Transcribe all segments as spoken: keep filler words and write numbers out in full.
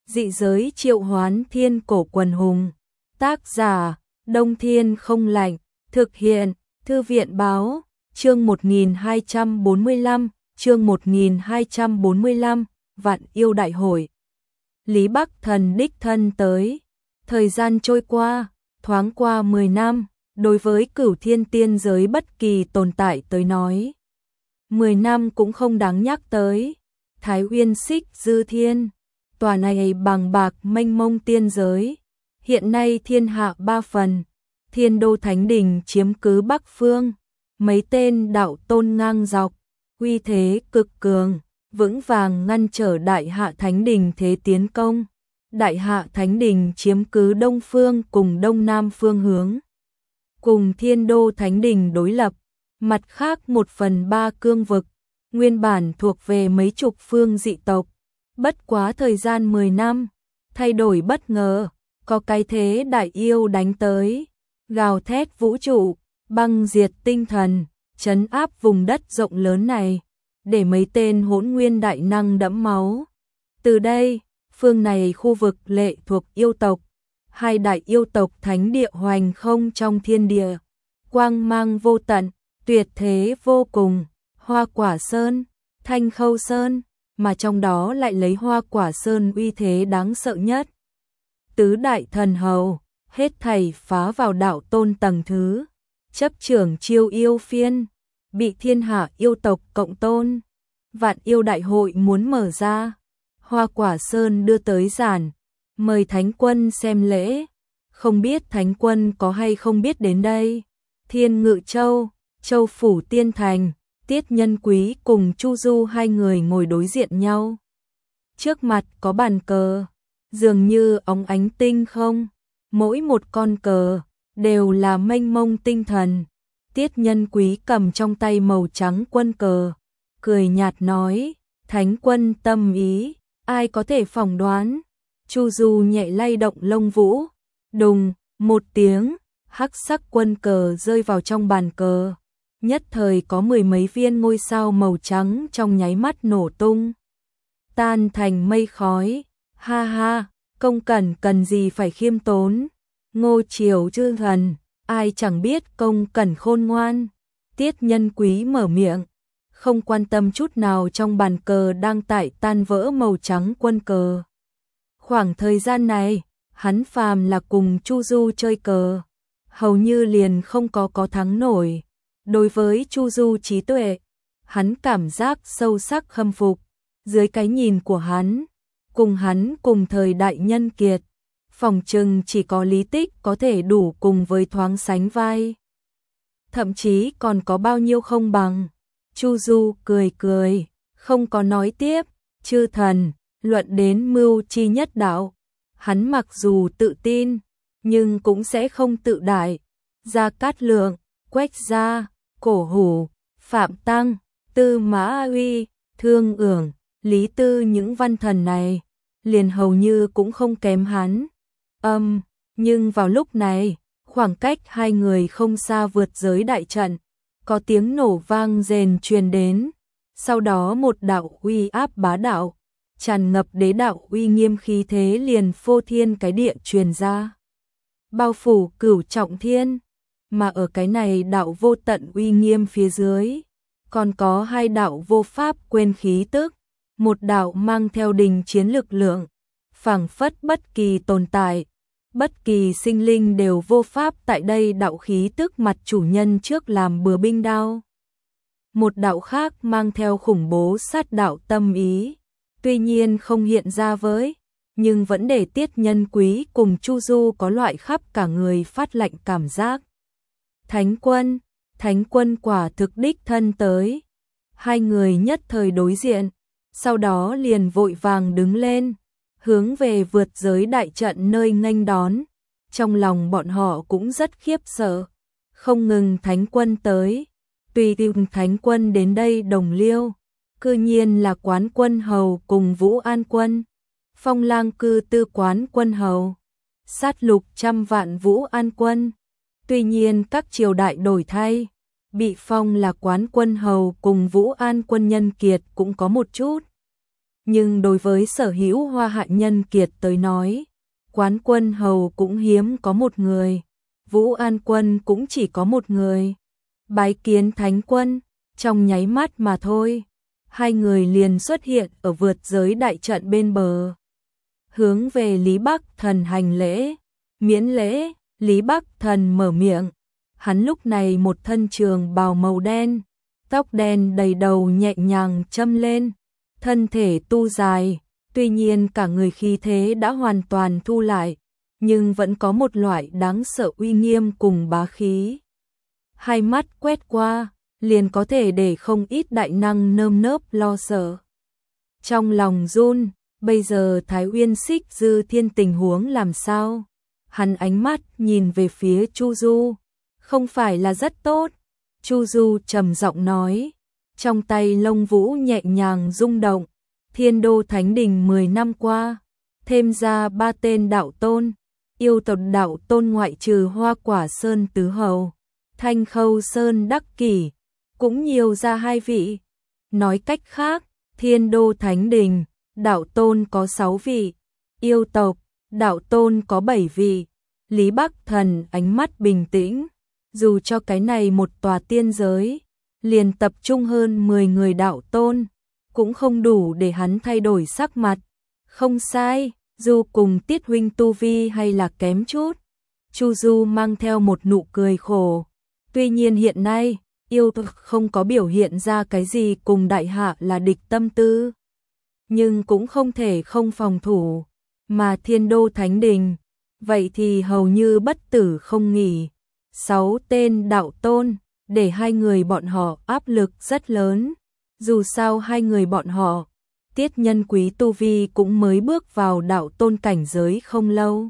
Dị giới triệu hoán thiên cổ quần hùng. Tác giả, Đông Thiên không lạnh. Thực hiện, Thư viện báo. Chương một nghìn hai trăm bốn mươi lăm, chương một nghìn hai trăm bốn mươi lăm, Vạn yêu đại hội. Lý Bắc Thần đích thân tới. Thời gian trôi qua, thoáng qua mười năm, đối với Cửu Thiên tiên giới bất kỳ tồn tại tới nói. mười năm cũng không đáng nhắc tới. Thái Uyên Xích Dư Thiên, tòa này bằng bạc mênh mông tiên giới, hiện nay thiên hạ ba phần, Thiên Đô Thánh Đình chiếm cứ Bắc Phương, mấy tên đạo tôn ngang dọc, uy thế cực cường, vững vàng ngăn trở Đại Hạ Thánh Đình thế tiến công. Đại Hạ Thánh Đình chiếm cứ Đông Phương cùng Đông Nam phương hướng, cùng Thiên Đô Thánh Đình đối lập. Mặt khác một phần ba cương vực, nguyên bản thuộc về mấy chục phương dị tộc. Bất quá thời gian mười năm, thay đổi bất ngờ, có cái thế đại yêu đánh tới, gào thét vũ trụ, băng diệt tinh thần, trấn áp vùng đất rộng lớn này, để mấy tên hỗn nguyên đại năng đẫm máu. Từ đây, phương này khu vực lệ thuộc yêu tộc, hai đại yêu tộc thánh địa hoành không trong thiên địa, quang mang vô tận, tuyệt thế vô cùng, Hoa Quả Sơn, Thanh Khâu Sơn, mà trong đó lại lấy Hoa Quả Sơn uy thế đáng sợ nhất. Tứ đại thần hầu, hết thảy phá vào đạo tôn tầng thứ, chấp trưởng chiêu yêu phiên, bị thiên hạ yêu tộc cộng tôn. Vạn yêu đại hội muốn mở ra, Hoa Quả Sơn đưa tới giản, mời thánh quân xem lễ, không biết thánh quân có hay không biết đến đây. Thiên Ngự Châu, Châu Phủ Tiên Thành, Tiết Nhân Quý cùng Chu Du hai người ngồi đối diện nhau. Trước mặt có bàn cờ, dường như óng ánh tinh không, mỗi một con cờ đều là mênh mông tinh thần. Tiết Nhân Quý cầm trong tay màu trắng quân cờ, cười nhạt nói, thánh quân tâm ý, ai có thể phỏng đoán. Chu Du nhẹ lay động lông vũ, đùng, một tiếng, hắc sắc quân cờ rơi vào trong bàn cờ. Nhất thời có mười mấy viên ngôi sao màu trắng trong nháy mắt nổ tung, tan thành mây khói. Ha ha, công cẩn cần gì phải khiêm tốn. Ngô Triều chư thần, ai chẳng biết công cẩn khôn ngoan. Tiết Nhân Quý mở miệng, không quan tâm chút nào trong bàn cờ đang tại tan vỡ màu trắng quân cờ. Khoảng thời gian này, hắn phàm là cùng Chu Du chơi cờ, hầu như liền không có có thắng nổi. Đối với Chu Du trí tuệ, hắn cảm giác sâu sắc khâm phục. Dưới cái nhìn của hắn, cùng hắn cùng thời đại nhân kiệt, phỏng chừng chỉ có Lý Tích có thể đủ cùng với thoáng sánh vai. Thậm chí còn có bao nhiêu không bằng. Chu Du cười cười, không có nói tiếp. Chư thần, luận đến mưu chi nhất đạo, hắn mặc dù tự tin, nhưng cũng sẽ không tự đại. Gia Cát Lượng, Quách Gia, Cổ Hủ, Phạm Tăng, Tư Mã Uy, Thương Ưởng, Lý Tư, những văn thần này liền hầu như cũng không kém hắn. Âm, um, nhưng vào lúc này, khoảng cách hai người không xa vượt giới đại trận, có tiếng nổ vang rền truyền đến. Sau đó một đạo uy áp bá đạo, tràn ngập đế đạo uy nghiêm khí thế liền phô thiên cái địa truyền ra, bao phủ Cửu Trọng Thiên. Mà ở cái này đạo vô tận uy nghiêm phía dưới, còn có hai đạo vô pháp quên khí tức, một đạo mang theo đình chiến lực lượng, phảng phất bất kỳ tồn tại, bất kỳ sinh linh đều vô pháp tại đây đạo khí tức mặt chủ nhân trước làm bừa binh đao. Một đạo khác mang theo khủng bố sát đạo tâm ý, tuy nhiên không hiện ra với, nhưng vẫn để Tiết Nhân Quý cùng Chu Du có loại khắp cả người phát lạnh cảm giác. Thánh quân, thánh quân quả thực đích thân tới. Hai người nhất thời đối diện, sau đó liền vội vàng đứng lên, hướng về vượt giới đại trận nơi nghênh đón. Trong lòng bọn họ cũng rất khiếp sợ, không ngừng thánh quân tới, tùy tìm thánh quân đến đây đồng liêu, cư nhiên là Quán Quân Hầu cùng Vũ An Quân, Phong Lang cư tư Quán Quân Hầu, sát lục trăm vạn Vũ An Quân. Tuy nhiên các triều đại đổi thay, bị phong là Quán Quân Hầu cùng Vũ An Quân nhân kiệt cũng có một chút. nhưng đối với sở hữu Hoa Hạ nhân kiệt tới nói, Quán Quân hầu cũng hiếm có một người, Vũ An Quân cũng chỉ có một người. Bái kiến Thánh Quân, trong nháy mắt mà thôi, hai người liền xuất hiện ở vượt giới đại trận bên bờ. Hướng về Lý Bắc Thần hành lễ, miễn lễ, Lý Bắc Thần mở miệng. Hắn lúc này một thân trường bào màu đen, tóc đen đầy đầu nhẹ nhàng châm lên, thân thể tu dài, tuy nhiên cả người khí thế đã hoàn toàn thu lại, nhưng vẫn có một loại đáng sợ uy nghiêm cùng bá khí. Hai mắt quét qua, liền có thể để không ít đại năng nơm nớp lo sợ. Trong lòng run, bây giờ Thái Uyên Xích Dư Thiên tình huống làm sao? Hắn ánh mắt nhìn về phía Chu Du, không phải là rất tốt. Chu Du trầm giọng nói, trong tay lông vũ nhẹ nhàng rung động, Thiên Đô Thánh Đình mười năm qua, thêm ra ba tên đạo tôn, yêu tộc đạo tôn ngoại trừ Hoa Quả Sơn Tứ Hầu, Thanh Khâu Sơn Đắc Kỷ, cũng nhiều ra hai vị. Nói cách khác, Thiên Đô Thánh Đình, đạo tôn có sáu vị, yêu tộc, đạo tôn có bảy vị. Lý Bắc Thần ánh mắt bình tĩnh, dù cho cái này một tòa tiên giới, liền tập trung hơn mười người đạo tôn, cũng không đủ để hắn thay đổi sắc mặt. Không sai, dù cùng Tiết huynh tu vi hay là kém chút. Chu Du mang theo một nụ cười khổ. Tuy nhiên hiện nay, yêu tộc không có biểu hiện ra cái gì cùng đại hạ là địch tâm tư. Nhưng cũng không thể không phòng thủ. Mà Thiên Đô Thánh Đình, vậy thì hầu như bất tử không nghỉ. Sáu tên đạo tôn, để hai người bọn họ áp lực rất lớn. Dù sao hai người bọn họ, Tiết Nhân Quý tu vi cũng mới bước vào đạo tôn cảnh giới không lâu.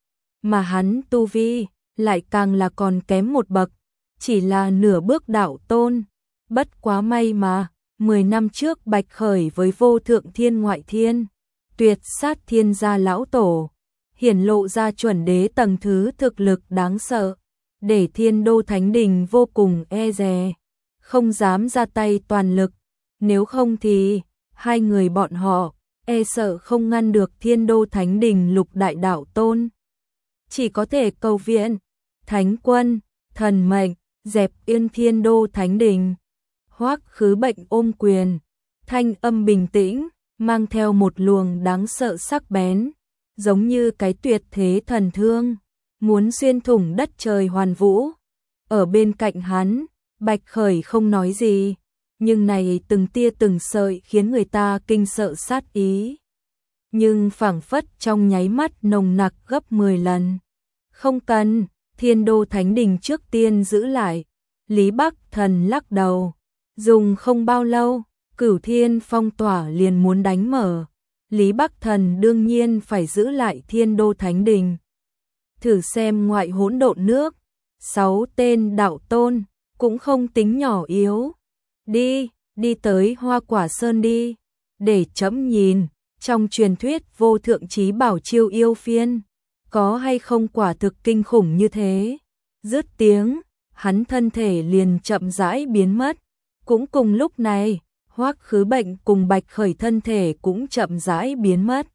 Mà hắn tu vi, lại càng là còn kém một bậc, chỉ là nửa bước đạo tôn. Bất quá may mà, mười năm trước Bạch Khởi với Vô Thượng Thiên Ngoại Thiên, tuyệt sát thiên gia lão tổ, hiển lộ ra chuẩn đế tầng thứ thực lực đáng sợ, để Thiên Đô Thánh Đình vô cùng e dè, không dám ra tay toàn lực. Nếu không thì, hai người bọn họ, e sợ không ngăn được Thiên Đô Thánh Đình lục đại đạo tôn. Chỉ có thể cầu viện, Thánh Quân, thần mệnh, dẹp yên Thiên Đô Thánh Đình. Hoắc Khứ Bệnh ôm quyền, thanh âm bình tĩnh, mang theo một luồng đáng sợ sắc bén, giống như cái tuyệt thế thần thương, muốn xuyên thủng đất trời hoàn vũ. Ở bên cạnh hắn, Bạch Khởi không nói gì, nhưng này từng tia từng sợi khiến người ta kinh sợ sát ý. Nhưng phảng phất trong nháy mắt nồng nặc gấp mười lần. Không cần, Thiên Đô Thánh Đình trước tiên giữ lại. Lý Bắc Thần lắc đầu, dùng không bao lâu, Cửu Thiên phong tỏa liền muốn đánh mở. Lý Bắc Thần đương nhiên phải giữ lại Thiên Đô Thánh Đình. Thử xem ngoại hỗn độn nước, sáu tên đạo tôn, cũng không tính nhỏ yếu. Đi, đi tới Hoa Quả Sơn đi, để chấm nhìn, trong truyền thuyết vô thượng chí bảo chiêu yêu phiên, có hay không quả thực kinh khủng như thế. Dứt tiếng, hắn thân thể liền chậm rãi biến mất. Cũng cùng lúc này, Hoắc Khứ Bệnh cùng Bạch Khởi thân thể cũng chậm rãi biến mất.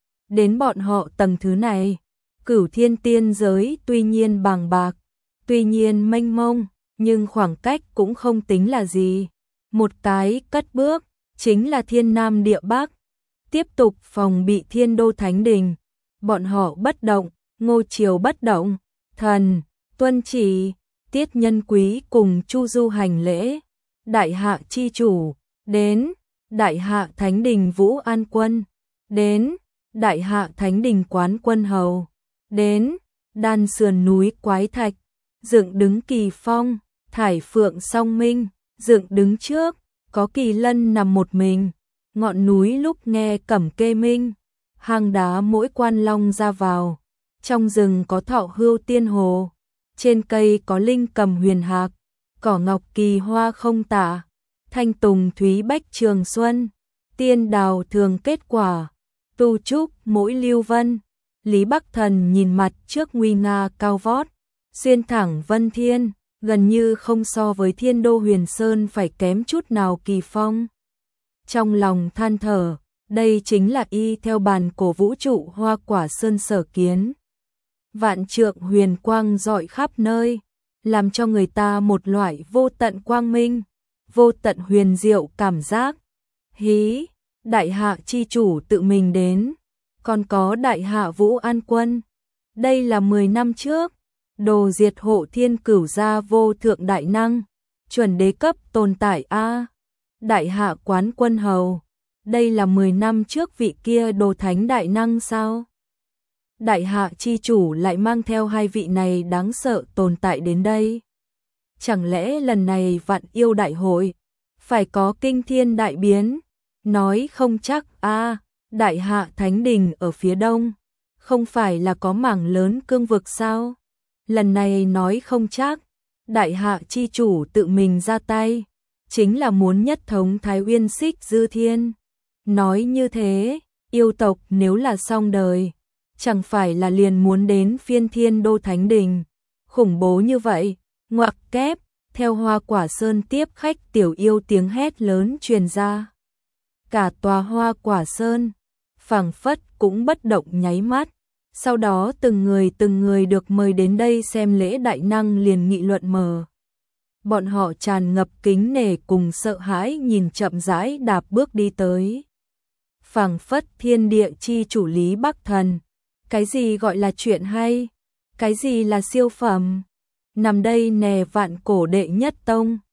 Đến bọn họ tầng thứ này, Cửu Thiên tiên giới tuy nhiên bàng bạc, tuy nhiên mênh mông, nhưng khoảng cách cũng không tính là gì. Một cái cất bước, chính là Thiên Nam Địa Bắc. Tiếp tục phòng bị Thiên Đô Thánh Đình. Bọn họ bất động, Ngô Triều bất động. Thần, tuân chỉ, Tiết Nhân Quý cùng Chu Du hành lễ. Đại hạ chi chủ, đến. Đại hạ Thánh Đình Vũ An Quân, đến. Đại hạ Thánh Đình Quán Quân Hầu, đến. Đan sườn núi Quái Thạch, dựng đứng kỳ phong. Thải phượng song minh, dựng đứng trước, có kỳ lân nằm một mình. Ngọn núi lúc nghe cẩm kê minh, hang đá mỗi quan long ra vào. Trong rừng có thọ hưu tiên hồ, trên cây có linh cầm huyền hạc, cỏ ngọc kỳ hoa không tả, thanh tùng thúy bách trường xuân, tiên đào thường kết quả, tu trúc mỗi lưu vân. Lý Bắc Thần nhìn mặt trước nguy nga cao vót, xuyên thẳng vân thiên, gần như không so với Thiên Đô Huyền Sơn phải kém chút nào kỳ phong. Trong lòng than thở, Đây chính là y theo bàn cổ vũ trụ Hoa Quả Sơn sở kiến. Vạn trượng huyền quang rọi khắp nơi, làm cho người ta một loại vô tận quang minh, vô tận huyền diệu cảm giác. Hí, đại hạ chi chủ tự mình đến, còn có đại hạ Vũ An Quân. Đây là mười năm trước, đồ diệt hộ thiên cửu gia vô thượng đại năng, chuẩn đế cấp tồn tại a. Đại hạ Quán Quân hầu, đây là mười năm trước vị kia đồ thánh đại năng sao? Đại hạ chi chủ lại mang theo hai vị này đáng sợ tồn tại đến đây. Chẳng lẽ lần này vạn yêu đại hội phải có kinh thiên đại biến? Nói không chắc a. Đại hạ thánh đình ở phía đông, không phải là có mảng lớn cương vực sao? Lần này nói không chắc, đại hạ chi chủ tự mình ra tay, chính là muốn nhất thống Thái Uyên Xích Dư Thiên. Nói như thế, yêu tộc nếu là xong đời, chẳng phải là liền muốn đến phiên Thiên Đô Thánh Đình. Khủng bố như vậy, ngoặc kép, theo Hoa Quả Sơn tiếp khách tiểu yêu tiếng hét lớn truyền ra. Cả tòa Hoa Quả Sơn, phảng phất cũng bất động nháy mắt. Sau đó từng người từng người được mời đến đây xem lễ đại năng liền nghị luận mờ. Bọn họ tràn ngập kính nể cùng sợ hãi nhìn chậm rãi đạp bước đi tới. Phảng phất thiên địa chi chủ Lý Bắc Thần. Cái gì gọi là chuyện hay? Cái gì là siêu phẩm? Nằm đây nè vạn cổ đệ nhất tông.